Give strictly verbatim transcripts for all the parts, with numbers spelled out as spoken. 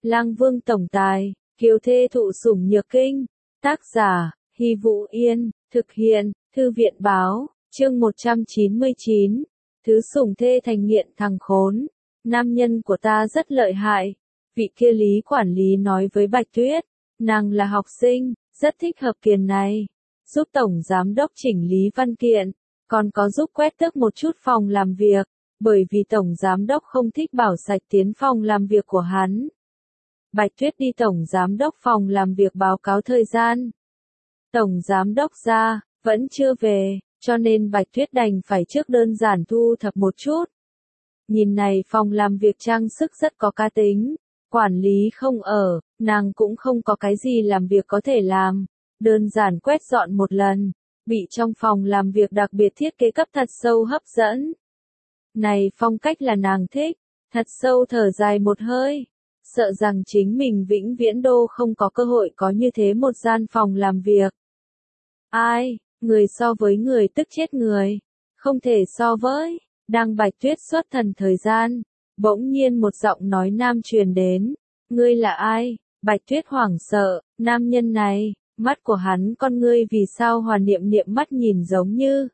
Lang Vương tổng tài, kiều thê thụ sủng nhược kinh. Tác giả, Hy Vũ Yên, thực hiện, Thư viện báo, chương một trăm chín mươi chín. Thứ sủng thê thành nghiện thằng khốn. Nam nhân của ta rất lợi hại. Vị kia Lý quản lý nói với Bạch Tuyết, nàng là học sinh, rất thích hợp kiền này. Giúp tổng giám đốc chỉnh lý văn kiện, còn có giúp quét tước một chút phòng làm việc, bởi vì tổng giám đốc không thích bảo sạch tiến phòng làm việc của hắn. Bạch Tuyết đi tổng giám đốc phòng làm việc báo cáo thời gian. Tổng giám đốc ra, vẫn chưa về, cho nên Bạch Tuyết đành phải trước đơn giản thu thập một chút. Nhìn này phòng làm việc trang sức rất có cá tính, quản lý không ở, nàng cũng không có cái gì làm việc có thể làm, đơn giản quét dọn một lần, bị trong phòng làm việc đặc biệt thiết kế cấp thật sâu hấp dẫn. Này phong cách là nàng thích, thật sâu thở dài một hơi, sợ rằng chính mình vĩnh viễn đô không có cơ hội có như thế một gian phòng làm việc. Ai, người so với người tức chết người, không thể so với. Đang Bạch Tuyết xuất thần thời gian, bỗng nhiên một giọng nói nam truyền đến, ngươi là ai? Bạch Tuyết hoảng sợ, nam nhân này, mắt của hắn con ngươi vì sao Hòa Niệm Niệm mắt nhìn giống như.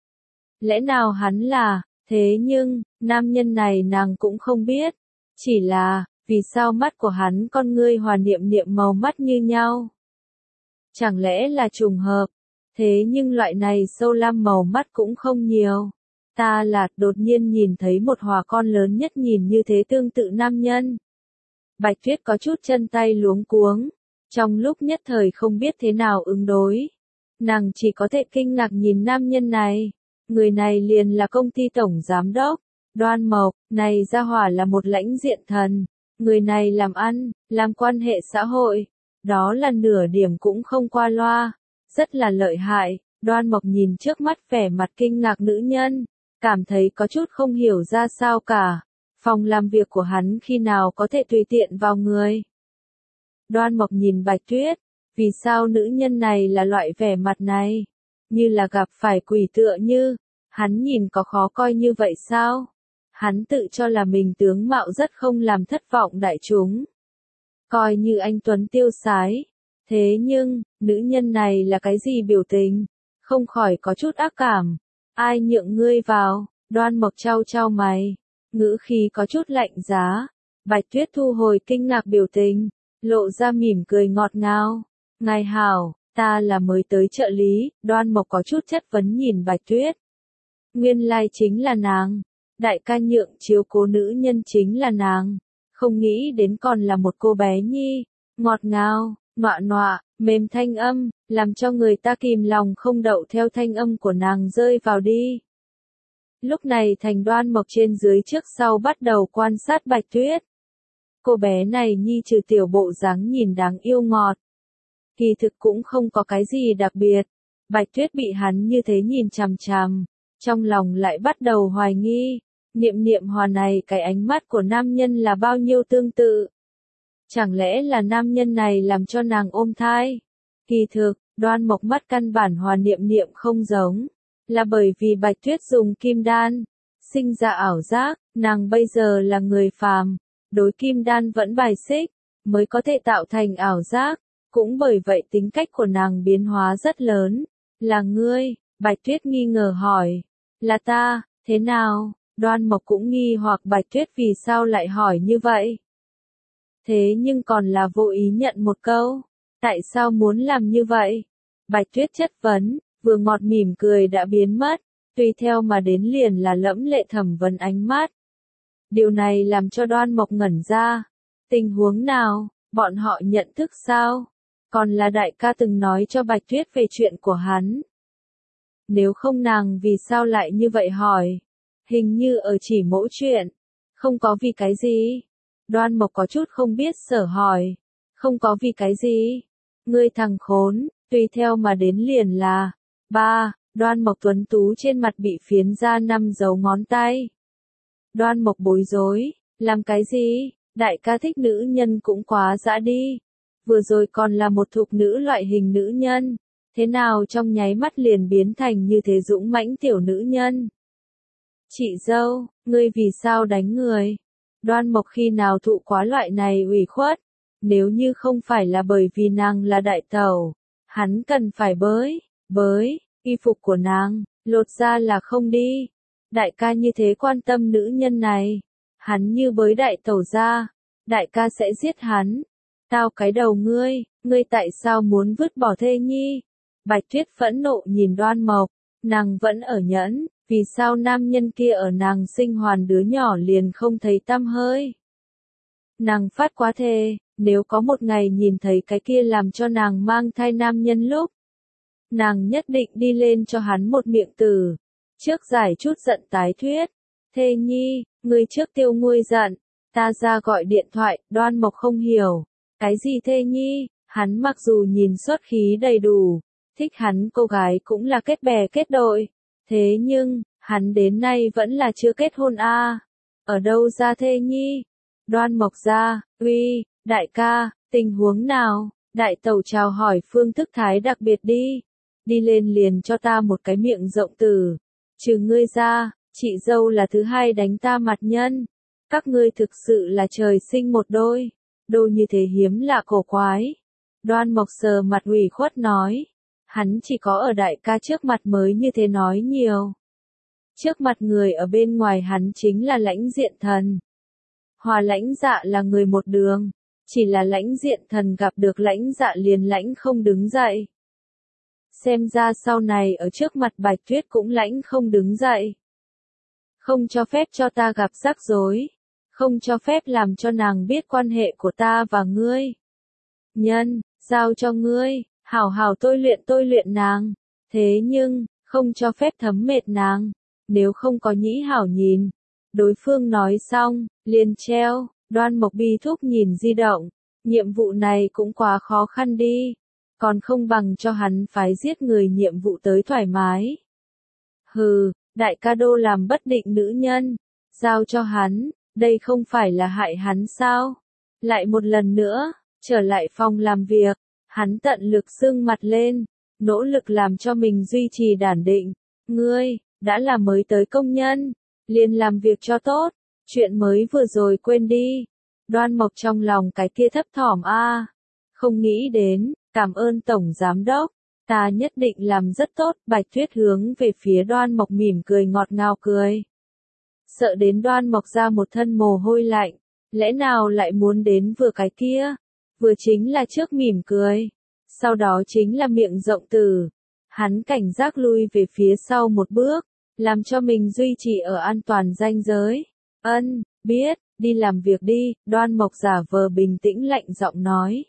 Lẽ nào hắn là, thế nhưng, nam nhân này nàng cũng không biết, chỉ là, vì sao mắt của hắn con ngươi Hòa Niệm Niệm màu mắt như nhau? Chẳng lẽ là trùng hợp? Thế nhưng loại này sâu lam màu mắt cũng không nhiều. Ta là, đột nhiên nhìn thấy một hòa con lớn nhất nhìn như thế tương tự nam nhân. Bạch Tuyết có chút chân tay luống cuống, trong lúc nhất thời không biết thế nào ứng đối. Nàng chỉ có thể kinh ngạc nhìn nam nhân này, người này liền là công ty tổng giám đốc, Đoan Mộc, này ra hỏa là một lãnh diện thần, người này làm ăn, làm quan hệ xã hội, đó là nửa điểm cũng không qua loa, rất là lợi hại. Đoan Mộc nhìn trước mắt vẻ mặt kinh ngạc nữ nhân, cảm thấy có chút không hiểu ra sao cả. Phòng làm việc của hắn khi nào có thể tùy tiện vào người. Đoan Mộc nhìn Bạch Tuyết, vì sao nữ nhân này là loại vẻ mặt này? Như là gặp phải quỷ tựa như, hắn nhìn có khó coi như vậy sao? Hắn tự cho là mình tướng mạo rất không làm thất vọng đại chúng. Coi như anh tuấn tiêu sái. Thế nhưng, nữ nhân này là cái gì biểu tình? Không khỏi có chút ác cảm. Ai nhượng ngươi vào? Đoan Mộc trao trao mày, ngữ khí có chút lạnh giá. Bạch Tuyết thu hồi kinh ngạc biểu tình, lộ ra mỉm cười ngọt ngào. Ngài hảo, ta là mới tới trợ lý. Đoan Mộc có chút chất vấn nhìn Bạch Tuyết. Nguyên lai chính là nàng, đại ca nhượng chiếu cố nữ nhân chính là nàng, không nghĩ đến còn là một cô bé nhi, ngọt ngào, nọa nọa, mềm thanh âm, làm cho người ta kìm lòng không đậu theo thanh âm của nàng rơi vào đi. Lúc này Thành Đoan Mộc trên dưới trước sau bắt đầu quan sát Bạch Tuyết. Cô bé này nhi trừ tiểu bộ dáng nhìn đáng yêu ngọt, kỳ thực cũng không có cái gì đặc biệt. Bạch Tuyết bị hắn như thế nhìn chằm chằm, trong lòng lại bắt đầu hoài nghi, Niệm Niệm hòa này cái ánh mắt của nam nhân là bao nhiêu tương tự. Chẳng lẽ là nam nhân này làm cho nàng ôm thai? Kỳ thực, Đoan Mộc mắt căn bản Hòa Niệm Niệm không giống, là bởi vì Bạch Tuyết dùng kim đan, sinh ra ảo giác, nàng bây giờ là người phàm, đối kim đan vẫn bài xích, mới có thể tạo thành ảo giác, cũng bởi vậy tính cách của nàng biến hóa rất lớn. Là ngươi? Bạch Tuyết nghi ngờ hỏi. Là ta, thế nào? Đoan Mộc cũng nghi hoặc Bạch Tuyết vì sao lại hỏi như vậy. Thế nhưng còn là vô ý nhận một câu. Tại sao muốn làm như vậy? Bạch Tuyết chất vấn, vừa ngọt mỉm cười đã biến mất, tùy theo mà đến liền là lẫm lệ thẩm vấn ánh mắt. Điều này làm cho Đoan Mộc ngẩn ra. Tình huống nào, bọn họ nhận thức sao? Còn là đại ca từng nói cho Bạch Tuyết về chuyện của hắn. Nếu không nàng vì sao lại như vậy hỏi? Hình như ở chỉ mỗi chuyện, không có vì cái gì. Đoan Mộc có chút không biết sở hỏi. Không có vì cái gì? Ngươi thằng khốn, tùy theo mà đến liền là. Ba, Đoan Mộc tuấn tú trên mặt bị phiến ra năm dấu ngón tay. Đoan Mộc bối rối, làm cái gì? Đại ca thích nữ nhân cũng quá dã đi. Vừa rồi còn là một thục nữ loại hình nữ nhân, thế nào trong nháy mắt liền biến thành như thế dũng mãnh tiểu nữ nhân? Chị dâu, ngươi vì sao đánh người? Đoan Mộc khi nào thụ quá loại này ủy khuất, nếu như không phải là bởi vì nàng là đại tẩu, hắn cần phải bới, bới, y phục của nàng, lột ra là không đi. Đại ca như thế quan tâm nữ nhân này, hắn như bới đại tẩu ra, đại ca sẽ giết hắn. Tao cái đầu ngươi, ngươi tại sao muốn vứt bỏ thê nhi? Bạch Tuyết phẫn nộ nhìn Đoan Mộc, nàng vẫn ở nhẫn, vì sao nam nhân kia ở nàng sinh hoàn đứa nhỏ liền không thấy tăm hơi? Nàng phát quá thề, nếu có một ngày nhìn thấy cái kia làm cho nàng mang thai nam nhân lúc, nàng nhất định đi lên cho hắn một miệng tử. Trước giải chút giận tái thuyết, thê nhi, ngươi trước tiêu nguôi giận, ta ra gọi điện thoại. Đoan Mộc không hiểu, cái gì thê nhi, hắn mặc dù nhìn xuất khí đầy đủ, thích hắn cô gái cũng là kết bè kết đội, thế nhưng, hắn đến nay vẫn là chưa kết hôn a. À. Ở đâu ra thê nhi? Đoan Mộc ra, uy, đại ca, tình huống nào? Đại tẩu chào hỏi phương thức thái đặc biệt đi. Đi lên liền cho ta một cái miệng rộng tử. Trừ ngươi ra, chị dâu là thứ hai đánh ta mặt nhân. Các ngươi thực sự là trời sinh một đôi. Đôi như thế hiếm lạ cổ quái. Đoan Mộc sờ mặt ủy khuất nói. Hắn chỉ có ở đại ca trước mặt mới như thế nói nhiều. Trước mặt người ở bên ngoài hắn chính là Lãnh Diện Thần. Hòa Lãnh Dạ là người một đường. Chỉ là Lãnh Diện Thần gặp được Lãnh Dạ liền lãnh không đứng dậy. Xem ra sau này ở trước mặt Bạch Tuyết cũng lãnh không đứng dậy. Không cho phép cho ta gặp rắc rối. Không cho phép làm cho nàng biết quan hệ của ta và ngươi. Nhân, giao cho ngươi, hảo hảo tôi luyện tôi luyện nàng. Thế nhưng, không cho phép thấm mệt nàng. Nếu không có nhĩ hảo nhìn. Đối phương nói xong, liền treo. Đoan Mộc bi thúc nhìn di động. Nhiệm vụ này cũng quá khó khăn đi. Còn không bằng cho hắn phái giết người nhiệm vụ tới thoải mái. Hừ, đại ca đô làm bất định nữ nhân. Giao cho hắn, đây không phải là hại hắn sao? Lại một lần nữa, trở lại phòng làm việc. Hắn tận lực sưng mặt lên. Nỗ lực làm cho mình duy trì đản định. Ngươi, đã là mới tới công nhân. Liền làm việc cho tốt. Chuyện mới vừa rồi quên đi. Đoan Mộc trong lòng cái kia thấp thỏm a, không nghĩ đến, cảm ơn Tổng Giám Đốc, ta nhất định làm rất tốt. Bạch Tuyết hướng về phía Đoan Mộc mỉm cười ngọt ngào cười. Sợ đến Đoan Mộc ra một thân mồ hôi lạnh, lẽ nào lại muốn đến vừa cái kia, vừa chính là trước mỉm cười, sau đó chính là miệng rộng tử. Hắn cảnh giác lui về phía sau một bước, làm cho mình duy trì ở an toàn ranh giới. Ân, biết, đi làm việc đi. Đoan Mộc giả vờ bình tĩnh lạnh giọng nói.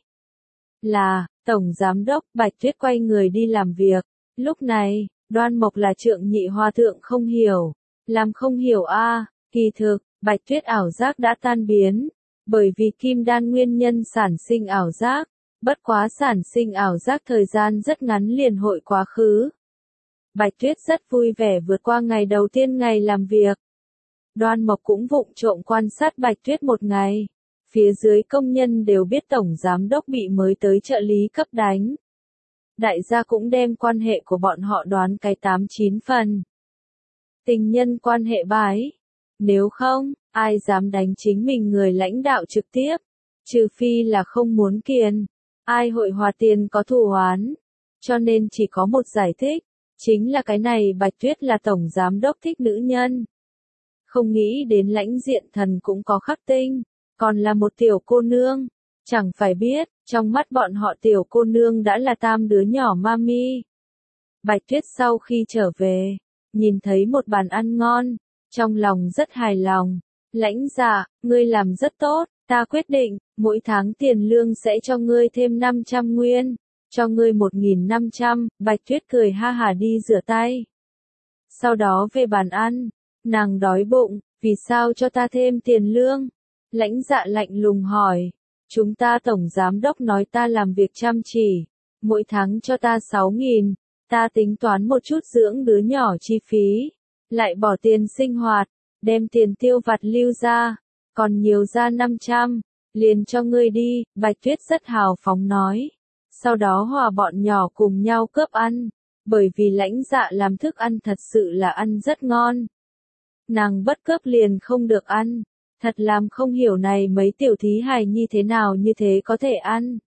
Là, Tổng Giám Đốc. Bạch Tuyết quay người đi làm việc. Lúc này, Đoan Mộc là Trượng Nhị Hòa Thượng không hiểu. Làm không hiểu a, à, kỳ thực, Bạch Tuyết ảo giác đã tan biến. Bởi vì kim đan nguyên nhân sản sinh ảo giác. Bất quá sản sinh ảo giác thời gian rất ngắn liền hội quá khứ. Bạch Tuyết rất vui vẻ vượt qua ngày đầu tiên ngày làm việc. Đoan Mộc cũng vụng trộm quan sát Bạch Tuyết một ngày. Phía dưới công nhân đều biết Tổng Giám Đốc bị mới tới trợ lý cấp đánh. Đại gia cũng đem quan hệ của bọn họ đoán cái tám chín phần. Tình nhân quan hệ bái. Nếu không, ai dám đánh chính mình người lãnh đạo trực tiếp. Trừ phi là không muốn kiền. Ai hội hòa tiền có thù oán. Cho nên chỉ có một giải thích. Chính là cái này Bạch Tuyết là Tổng Giám Đốc thích nữ nhân. Không nghĩ đến Lãnh Diện Thần cũng có khắc tinh, còn là một tiểu cô nương. Chẳng phải biết, trong mắt bọn họ tiểu cô nương đã là tam đứa nhỏ mami. Bạch Tuyết sau khi trở về, nhìn thấy một bàn ăn ngon, trong lòng rất hài lòng. Lãnh Dạ, ngươi làm rất tốt, ta quyết định, mỗi tháng tiền lương sẽ cho ngươi thêm năm trăm nguyên, cho ngươi một nghìn năm trăm. Bạch Tuyết cười ha hả đi rửa tay. Sau đó về bàn ăn. Nàng đói bụng, vì sao cho ta thêm tiền lương? Lãnh Dạ lạnh lùng hỏi. Chúng ta Tổng Giám Đốc nói ta làm việc chăm chỉ, mỗi tháng cho ta sáu nghìn, ta tính toán một chút dưỡng đứa nhỏ chi phí, lại bỏ tiền sinh hoạt, đem tiền tiêu vặt lưu ra, còn nhiều ra năm trăm, liền cho ngươi đi. Bạch Tuyết rất hào phóng nói. Sau đó hòa bọn nhỏ cùng nhau cướp ăn, bởi vì Lãnh Dạ làm thức ăn thật sự là ăn rất ngon. Nàng bất cướp liền không được ăn, Thật làm không hiểu này mấy tiểu thí hài nhi thế nào như thế có thể ăn.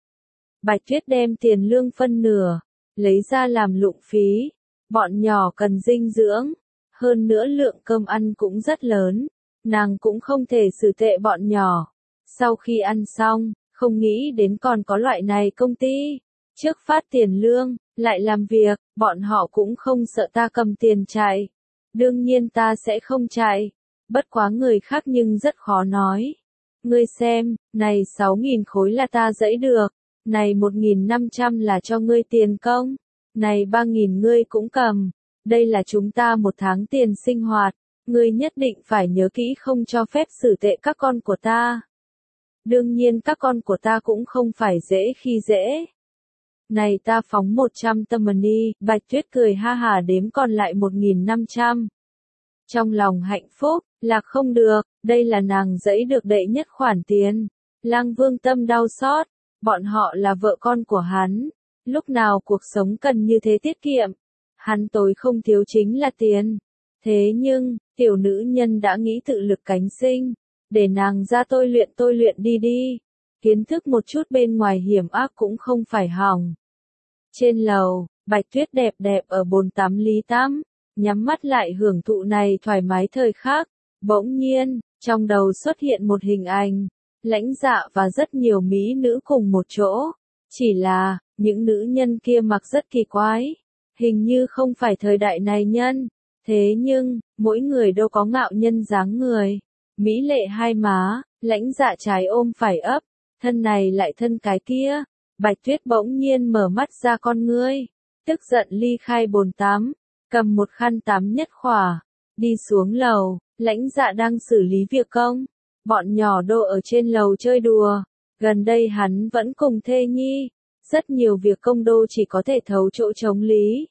Bạch Tuyết đem tiền lương phân nửa, lấy ra làm lụng phí. Bọn nhỏ cần dinh dưỡng, hơn nữa lượng cơm ăn cũng rất lớn, nàng cũng không thể xử tệ bọn nhỏ. Sau khi ăn xong, không nghĩ đến còn có loại này công ty, trước phát tiền lương, lại làm việc, bọn họ cũng không sợ ta cầm tiền chạy. Đương nhiên ta sẽ không chạy, bất quá người khác nhưng rất khó nói. Ngươi xem, này sáu nghìn khối là ta dẫy được, này một nghìn năm trăm là cho ngươi tiền công, này ba nghìn ngươi cũng cầm, đây là chúng ta một tháng tiền sinh hoạt, ngươi nhất định phải nhớ kỹ không cho phép xử tệ các con của ta. Đương nhiên các con của ta cũng không phải dễ khi dễ. Này ta phóng một trăm tâm money, Bạch Tuyết cười ha hà đếm còn lại một nghìn năm trăm. Trong lòng hạnh phúc, là không được, đây là nàng dẫy được đệ nhất khoản tiền. Lang Vương tâm đau xót, bọn họ là vợ con của hắn, lúc nào cuộc sống cần như thế tiết kiệm. Hắn tối không thiếu chính là tiền. Thế nhưng, tiểu nữ nhân đã nghĩ tự lực cánh sinh, để nàng ra tôi luyện tôi luyện đi đi. Kiến thức một chút bên ngoài hiểm ác cũng không phải hỏng. Trên lầu, Bạch Tuyết đẹp đẹp ở bồn tắm Lý Tắm, nhắm mắt lại hưởng thụ này thoải mái thời khắc. Bỗng nhiên, trong đầu xuất hiện một hình ảnh, Lãnh Dạ và rất nhiều mỹ nữ cùng một chỗ. Chỉ là, những nữ nhân kia mặc rất kỳ quái, hình như không phải thời đại này nhân. Thế nhưng, mỗi người đâu có ngạo nhân dáng người. Mỹ lệ hai má, Lãnh Dạ trái ôm phải ấp, thân này lại thân cái kia. Bạch Tuyết bỗng nhiên mở mắt ra con ngươi, tức giận ly khai bồn tắm, cầm một khăn tắm nhất khỏa, đi xuống lầu. Lãnh Dạ đang xử lý việc công, bọn nhỏ đô ở trên lầu chơi đùa, gần đây hắn vẫn cùng thê nhi, rất nhiều việc công đô chỉ có thể thấu chỗ chống lý.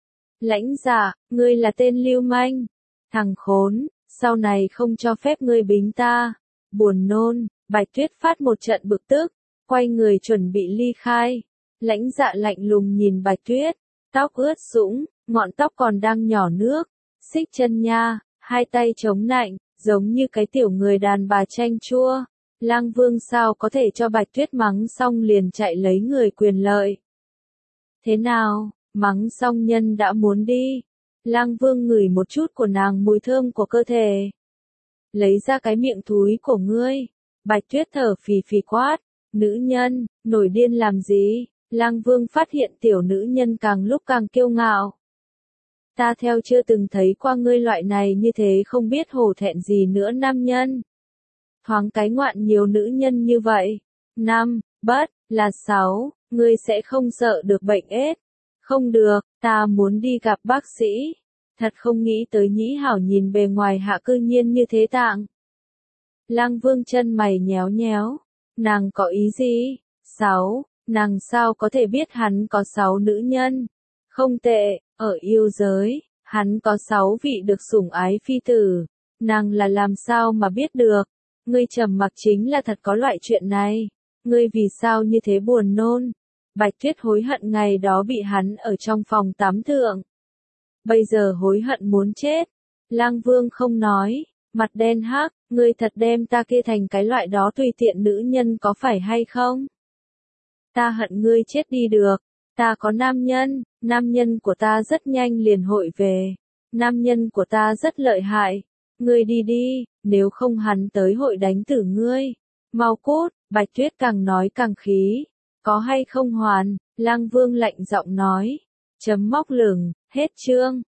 Lãnh Dạ, ngươi là tên lưu manh, thằng khốn, sau này không cho phép ngươi bính ta, buồn nôn. Bạch Tuyết phát một trận bực tức, quay người chuẩn bị ly khai. Lãnh Dạ lạnh lùng nhìn Bạch Tuyết, tóc ướt sũng, ngọn tóc còn đang nhỏ nước, xích chân nha, hai tay chống nạnh, giống như cái tiểu người đàn bà chanh chua. Lang Vương sao có thể cho Bạch Tuyết mắng xong liền chạy lấy người quyền lợi. Thế nào, mắng xong nhân đã muốn đi. Lang Vương ngửi một chút của nàng mùi thơm của cơ thể. Lấy ra cái miệng thúi của ngươi. Bạch Tuyết thở phì phì quát, nữ nhân, nổi điên làm gì? Lang Vương phát hiện tiểu nữ nhân càng lúc càng kiêu ngạo. Ta theo chưa từng thấy qua ngươi loại này như thế không biết hổ thẹn gì nữa nam nhân. Thoáng cái ngoạn nhiều nữ nhân như vậy. Năm, bất, là sáu, ngươi sẽ không sợ được bệnh ết. Không được, ta muốn đi gặp bác sĩ. Thật không nghĩ tới Nhĩ Hảo nhìn bề ngoài hạ cư nhiên như thế tạng. Lang Vương chân mày nhéo nhéo. Nàng có ý gì? Sáu, nàng sao có thể biết hắn có sáu nữ nhân? Không tệ, ở yêu giới, hắn có sáu vị được sủng ái phi tử. Nàng là làm sao mà biết được? Ngươi trầm mặc chính là thật có loại chuyện này. Ngươi vì sao như thế buồn nôn? Bạch Tuyết hối hận ngày đó bị hắn ở trong phòng tắm thượng. Bây giờ hối hận muốn chết. Lang Vương không nói, mặt đen hắc, ngươi thật đem ta kia thành cái loại đó tùy tiện nữ nhân có phải hay không? Ta hận ngươi chết đi được. Ta có nam nhân, nam nhân của ta rất nhanh liền hội về. Nam nhân của ta rất lợi hại. Ngươi đi đi, nếu không hắn tới hội đánh tử ngươi. Mau cút, Bạch Tuyết càng nói càng khí. Có hay không hoàn, Lang Vương lạnh giọng nói. Chấm móc lửng, hết chương.